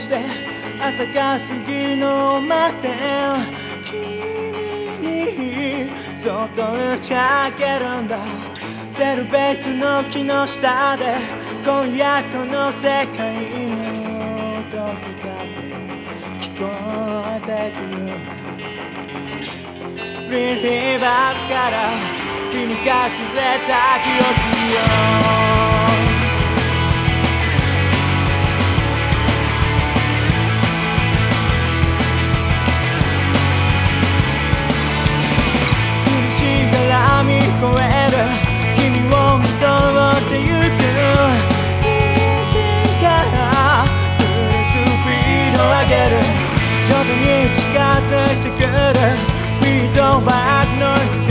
して朝が過ぎの待って君にそっと打ち明けるんだ。セルベイツの木の下で今夜この世界のどこかで聞こえてくるんだ。スプリングバーから君がくれた記憶よ。見越える君を見通ってゆく。一気からフルスピード上げる。徐々に近づいてくるフィードバックの